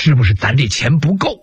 是不是咱这钱不够？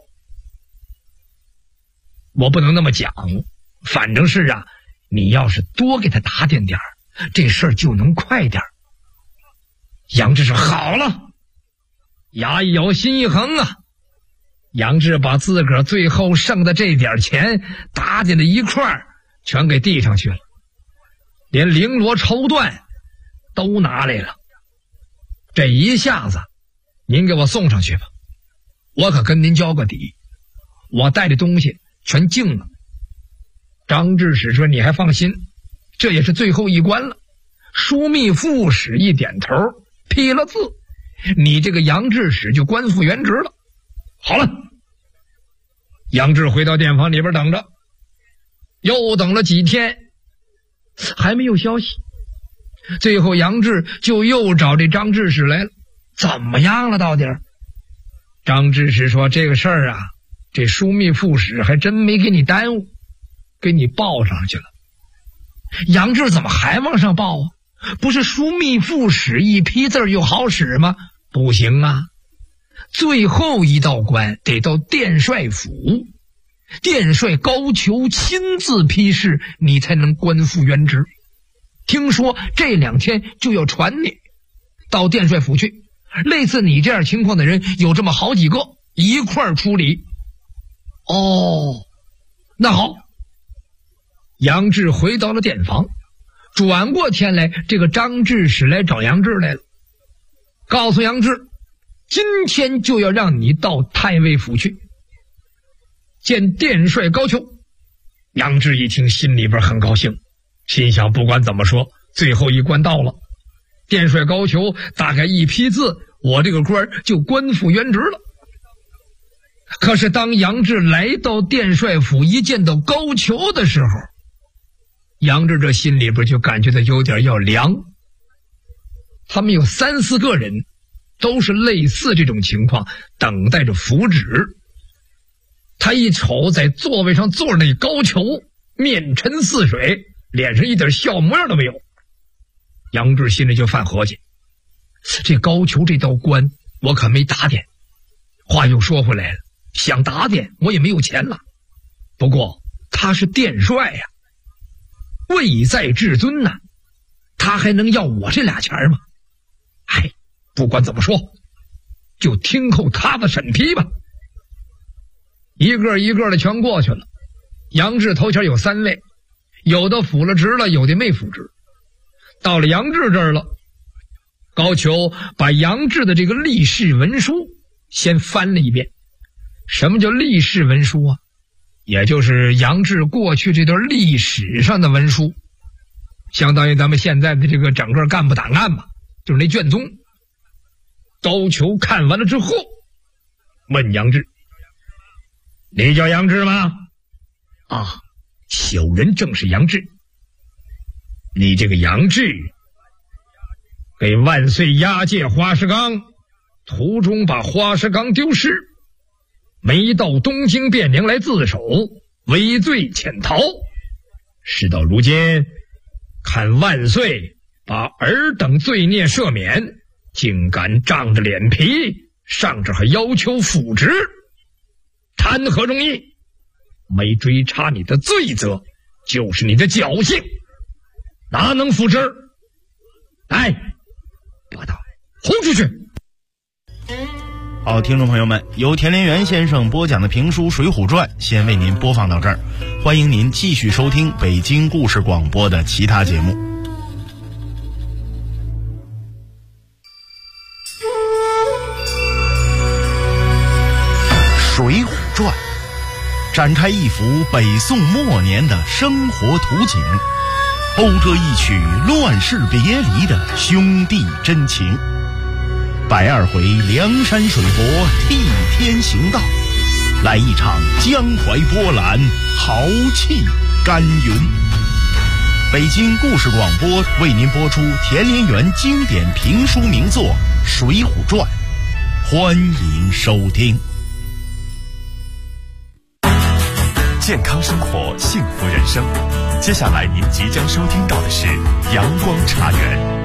我不能那么讲，反正是啊，你要是多给他打点这事儿就能快点。杨志说好了，牙一咬心一横啊，杨志把自个儿最后剩的这点钱打点了一块全给递上去了，连绫罗绸缎都拿来了。这一下子您给我送上去吧，我可跟您交个底，我带的东西全净了。张志使说你还放心，这也是最后一关了。枢密副使一点头批了字，你这个杨志使就官复原职了。好了，杨志回到店房里边等着，又等了几天还没有消息。最后杨志就又找这张志使来了，怎么样了到底？张志使说这个事儿啊，这枢密副使还真没给你耽误，给你报上去了。杨志怎么还往上报啊？不是枢密副使一批字就好使吗？不行啊，最后一道关得到殿帅府，殿帅高俅亲自批示，你才能官复原职。听说这2天就要传你到殿帅府去，类似你这样情况的人有这么好几个，一块儿处理。哦，那好。杨志回到了殿房，转过天来，这个张志使来找杨志来了，告诉杨志今天就要让你到太尉府去见殿帅高俅。杨志一听心里边很高兴，心想不管怎么说，最后一关到了，殿帅高俅大概一批字，我这个官就官复原职了。可是当杨志来到殿帅府，一见到高俅的时候，杨志这心里边就感觉到有点要凉。他们有3、4个人都是类似这种情况，等待着符旨。他一瞅在座位上坐着那高俅，面沉似水，脸上一点笑模样都没有。杨志心里就犯合计，这高俅这道关我可没打点。话又说回来了，想打点我也没有钱了，不过他是殿帅呀，位在至尊呐，他还能要我这俩钱吗？哎，不管怎么说，就听候他的审批吧。一个一个的全过去了。杨志头前有3位，有的辅了职了，有的没辅职。到了杨志这儿了，高俅把杨志的这个历史文书先翻了一遍。什么叫历史文书啊？也就是杨志过去这段历史上的文书，相当于咱们现在的这个整个干部档案吧，就是那卷宗。高俅看完了之后问杨志，你叫杨志吗？啊，小人正是杨志。你这个杨志给万岁押解花石纲，途中把花石纲丢失，没到东京汴梁来自首，为罪潜逃。事到如今，看万岁把尔等罪孽赦免，竟敢仗着脸皮上这还要求复职，谈何容易？没追查你的罪责，就是你的侥幸，哪能复职？来，把他轰出去！ 好，听众朋友们，由田连元先生播讲的评书《水浒传》先为您播放到这儿，欢迎您继续收听北京故事广播的其他节目。《水浒传》展开一幅北宋末年的生活图景，讴歌一曲乱世别离的兄弟真情。120回梁山水泊替天行道，来一场江淮波澜，豪气干云。北京故事广播为您播出田连元经典评书名作《水浒传》，欢迎收听。 健康生活，幸福人生。接下来您即将收听到的是阳光茶园。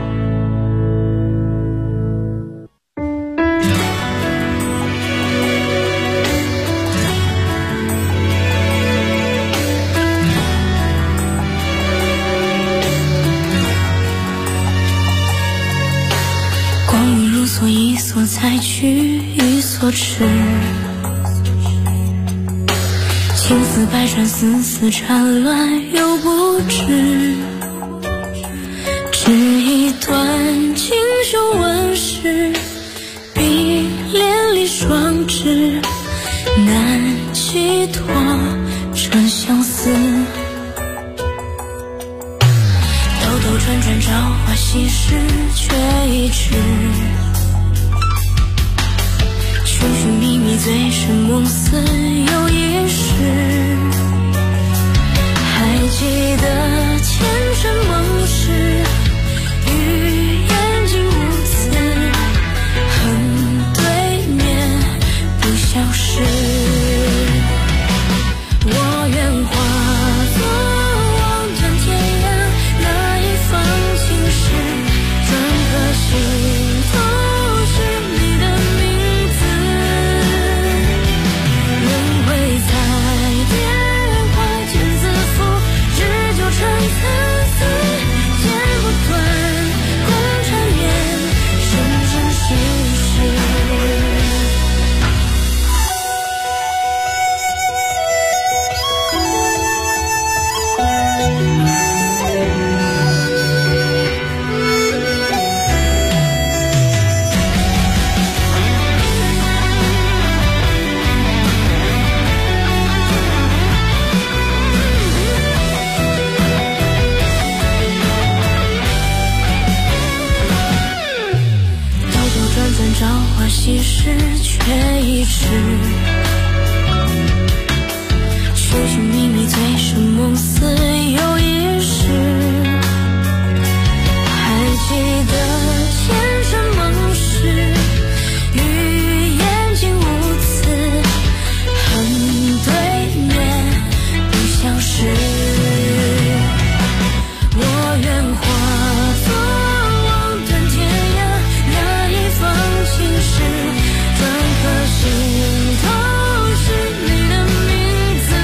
须已所持，情丝百转，丝丝缠乱又不知，只一段锦绣纹饰，碧连理双枝，难寄托这相思。兜兜转转，朝花夕拾，却已迟。寻寻觅觅，醉生梦死又一世。还记得前尘梦事，与眼睛无词，恨对面不相识。我愿化作望断天涯那一方青石，转个心头是你的名字。轮回彩蝶花间自负，只纠缠参差，剪不断共缠绵，生生世世。朝花夕拾，却已迟。寻寻觅觅，醉生梦死又一世。还记得前尘梦事，与眼睛无词，恨对面不相识。我愿化作望断天涯那一方青石，转个心头是你的名字。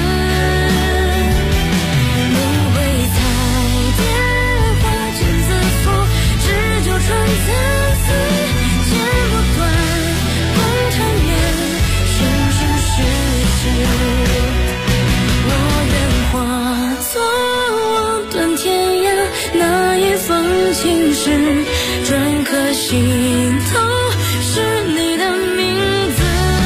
轮回彩蝶花间自负，只纠缠参差，剪不断共缠绵，生生世世。我愿化作望断天涯那一方青石，转个心头是你的名字。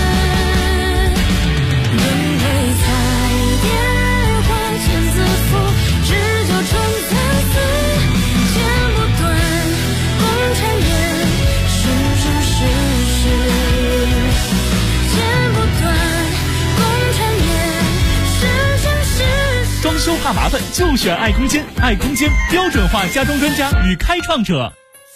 轮回彩蝶花间自负，只纠缠参差，剪不断共缠绵，生生世世。剪不断共缠绵，生生世世。 装修怕麻烦就选爱空间，爱空间标准化家装专家与开创者。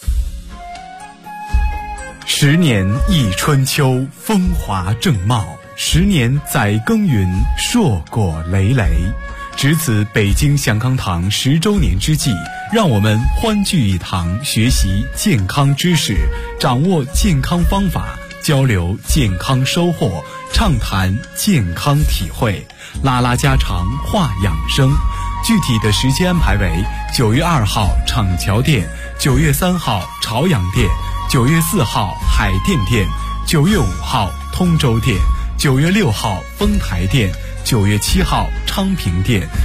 10年忆春秋，风华正茂；10年载耕耘，硕果累累。值此北京祥康堂10周年之际，让我们欢聚一堂，学习健康知识，掌握健康方法，交流健康收获，畅谈健康体会，拉拉家常，话养生。具体的时间安排为9月2号厂桥店，9月3号朝阳店，9月4号海淀店，9月5号通州店，9月6号丰台店，9月7号昌平店